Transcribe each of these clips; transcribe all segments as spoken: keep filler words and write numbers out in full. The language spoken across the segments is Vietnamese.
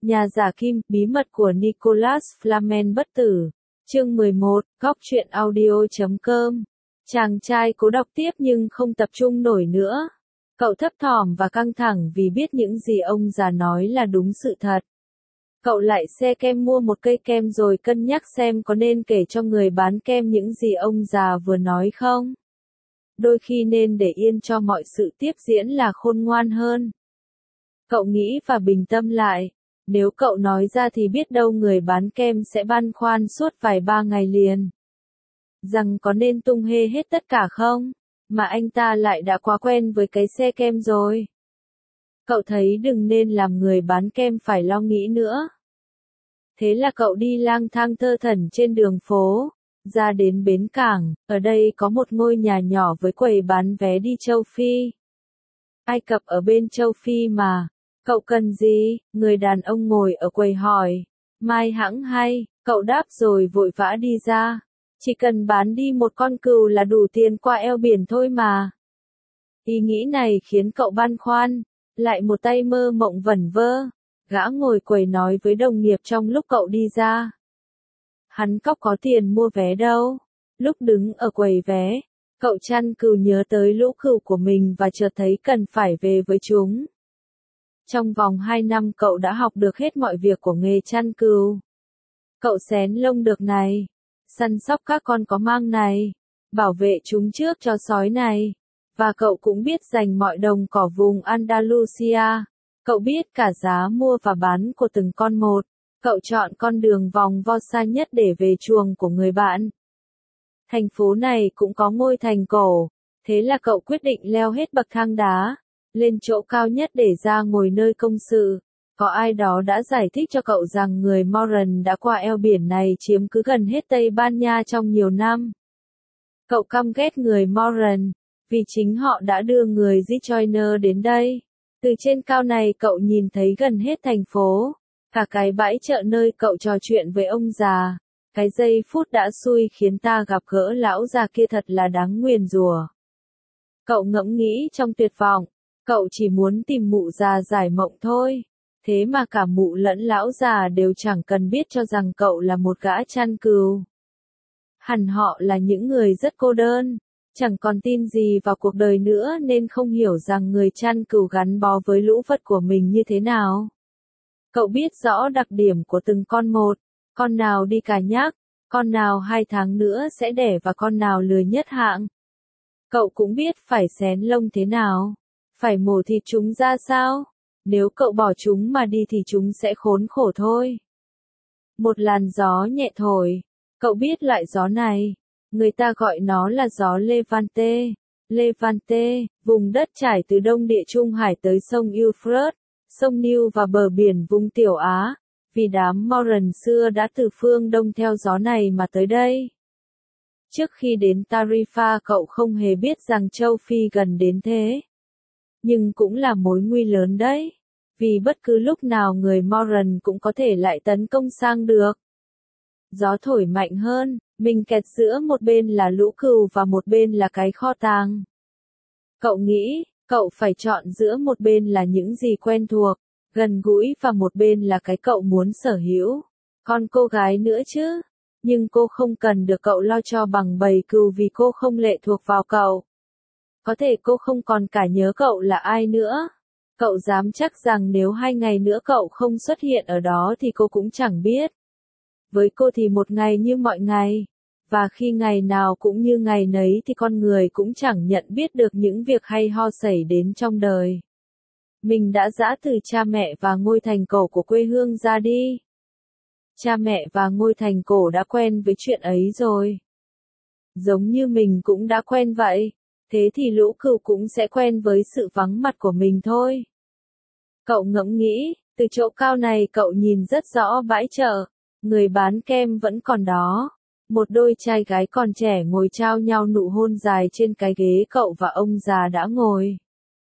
Nhà giả kim, bí mật của Nicholas Flamel bất tử. Chương mười một, góc truyện audio chấm com. Chàng trai cố đọc tiếp nhưng không tập trung nổi nữa. Cậu thấp thỏm và căng thẳng vì biết những gì ông già nói là đúng sự thật. Cậu lại xe kem mua một cây kem rồi cân nhắc xem có nên kể cho người bán kem những gì ông già vừa nói không. Đôi khi nên để yên cho mọi sự tiếp diễn là khôn ngoan hơn. Cậu nghĩ và bình tâm lại. Nếu cậu nói ra thì biết đâu người bán kem sẽ băn khoăn suốt vài ba ngày liền. Rằng có nên tung hê hết tất cả không? Mà anh ta lại đã quá quen với cái xe kem rồi. Cậu thấy đừng nên làm người bán kem phải lo nghĩ nữa. Thế là cậu đi lang thang thơ thẩn trên đường phố, ra đến bến cảng, ở đây có một ngôi nhà nhỏ với quầy bán vé đi châu Phi. Ai Cập ở bên châu Phi mà. Cậu cần gì? Người đàn ông ngồi ở quầy hỏi. Mai hãng hay, cậu đáp rồi vội vã đi ra. Chỉ cần bán đi một con cừu là đủ tiền qua eo biển thôi mà. Ý nghĩ này khiến cậu băn khoăn, lại một tay mơ mộng vẩn vơ. Gã ngồi quầy nói với đồng nghiệp trong lúc cậu đi ra. Hắn cóc có tiền mua vé đâu. Lúc đứng ở quầy vé, cậu chăn cừu nhớ tới lũ cừu của mình và chợt thấy cần phải về với chúng. Trong vòng hai năm cậu đã học được hết mọi việc của nghề chăn cừu. Cậu xén lông được này, săn sóc các con có mang này, bảo vệ chúng trước cho sói này. Và cậu cũng biết dành mọi đồng cỏ vùng Andalusia. Cậu biết cả giá mua và bán của từng con một. Cậu chọn con đường vòng vo xa nhất để về chuồng của người bạn. Thành phố này cũng có ngôi thành cổ. Thế là cậu quyết định leo hết bậc thang đá lên chỗ cao nhất để ra ngồi nơi công sự. Có ai đó đã giải thích cho cậu rằng người Moran đã qua eo biển này chiếm cứ gần hết Tây Ban Nha trong nhiều năm. Cậu căm ghét người Moran, vì chính họ đã đưa người Gitjoiner đến đây. Từ trên cao này cậu nhìn thấy gần hết thành phố, cả cái bãi chợ nơi cậu trò chuyện với ông già. Cái giây phút đã xui khiến ta gặp gỡ lão già kia thật là đáng nguyền rủa. Cậu ngẫm nghĩ trong tuyệt vọng. Cậu chỉ muốn tìm mụ già giải mộng thôi. Thế mà cả mụ lẫn lão già đều chẳng cần biết cho rằng cậu là một gã chăn cừu. Hẳn họ là những người rất cô đơn, chẳng còn tin gì vào cuộc đời nữa nên không hiểu rằng người chăn cừu gắn bó với lũ vật của mình như thế nào. Cậu biết rõ đặc điểm của từng con một, con nào đi cà nhắc, con nào hai tháng nữa sẽ đẻ và con nào lười nhất hạng. Cậu cũng biết phải xén lông thế nào. Phải mổ thịt chúng ra sao? Nếu cậu bỏ chúng mà đi thì chúng sẽ khốn khổ thôi. Một làn gió nhẹ thổi. Cậu biết loại gió này. Người ta gọi nó là gió Levante. Levante, vùng đất trải từ Đông Địa Trung Hải tới sông Euphrates, sông Nile và bờ biển vùng Tiểu Á. Vì đám Moran xưa đã từ phương Đông theo gió này mà tới đây. Trước khi đến Tarifa cậu không hề biết rằng châu Phi gần đến thế. Nhưng cũng là mối nguy lớn đấy. Vì bất cứ lúc nào người Moran cũng có thể lại tấn công sang được. Gió thổi mạnh hơn, mình kẹt giữa một bên là lũ cừu và một bên là cái kho tàng. Cậu nghĩ, cậu phải chọn giữa một bên là những gì quen thuộc, gần gũi và một bên là cái cậu muốn sở hữu. Còn cô gái nữa chứ. Nhưng cô không cần được cậu lo cho bằng bầy cừu vì cô không lệ thuộc vào cậu. Có thể cô không còn cả nhớ cậu là ai nữa. Cậu dám chắc rằng nếu hai ngày nữa cậu không xuất hiện ở đó thì cô cũng chẳng biết. Với cô thì một ngày như mọi ngày. Và khi ngày nào cũng như ngày nấy thì con người cũng chẳng nhận biết được những việc hay ho xảy đến trong đời. Mình đã giã từ cha mẹ và ngôi thành cổ của quê hương ra đi. Cha mẹ và ngôi thành cổ đã quen với chuyện ấy rồi. Giống như mình cũng đã quen vậy. Thế thì lũ cừu cũng sẽ quen với sự vắng mặt của mình thôi. Cậu ngẫm nghĩ, từ chỗ cao này cậu nhìn rất rõ bãi chợ. Người bán kem vẫn còn đó. Một đôi trai gái còn trẻ ngồi trao nhau nụ hôn dài trên cái ghế cậu và ông già đã ngồi.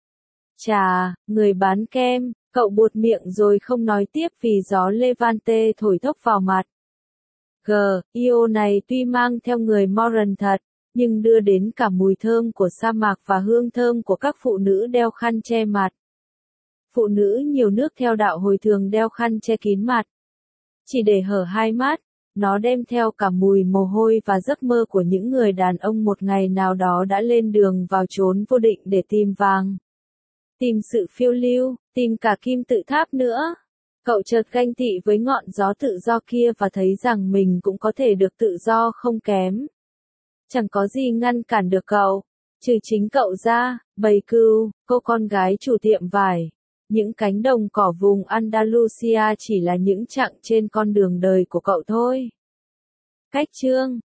Chà, người bán kem, cậu buột miệng rồi không nói tiếp vì gió Levante thổi thốc vào mặt. G, Io này tuy mang theo người Moran thật, nhưng đưa đến cả mùi thơm của sa mạc và hương thơm của các phụ nữ đeo khăn che mặt. Phụ nữ nhiều nước theo đạo Hồi thường đeo khăn che kín mặt, chỉ để hở hai mắt. Nó đem theo cả mùi mồ hôi và giấc mơ của những người đàn ông một ngày nào đó đã lên đường vào chốn vô định để tìm vàng, tìm sự phiêu lưu, tìm cả kim tự tháp nữa. Cậu chợt ganh tị với ngọn gió tự do kia và thấy rằng mình cũng có thể được tự do không kém. Chẳng có gì ngăn cản được cậu, trừ chính cậu ra. Bầy cừu, cô con gái chủ tiệm vải. Những cánh đồng cỏ vùng Andalusia chỉ là những chặng trên con đường đời của cậu thôi. Cách chương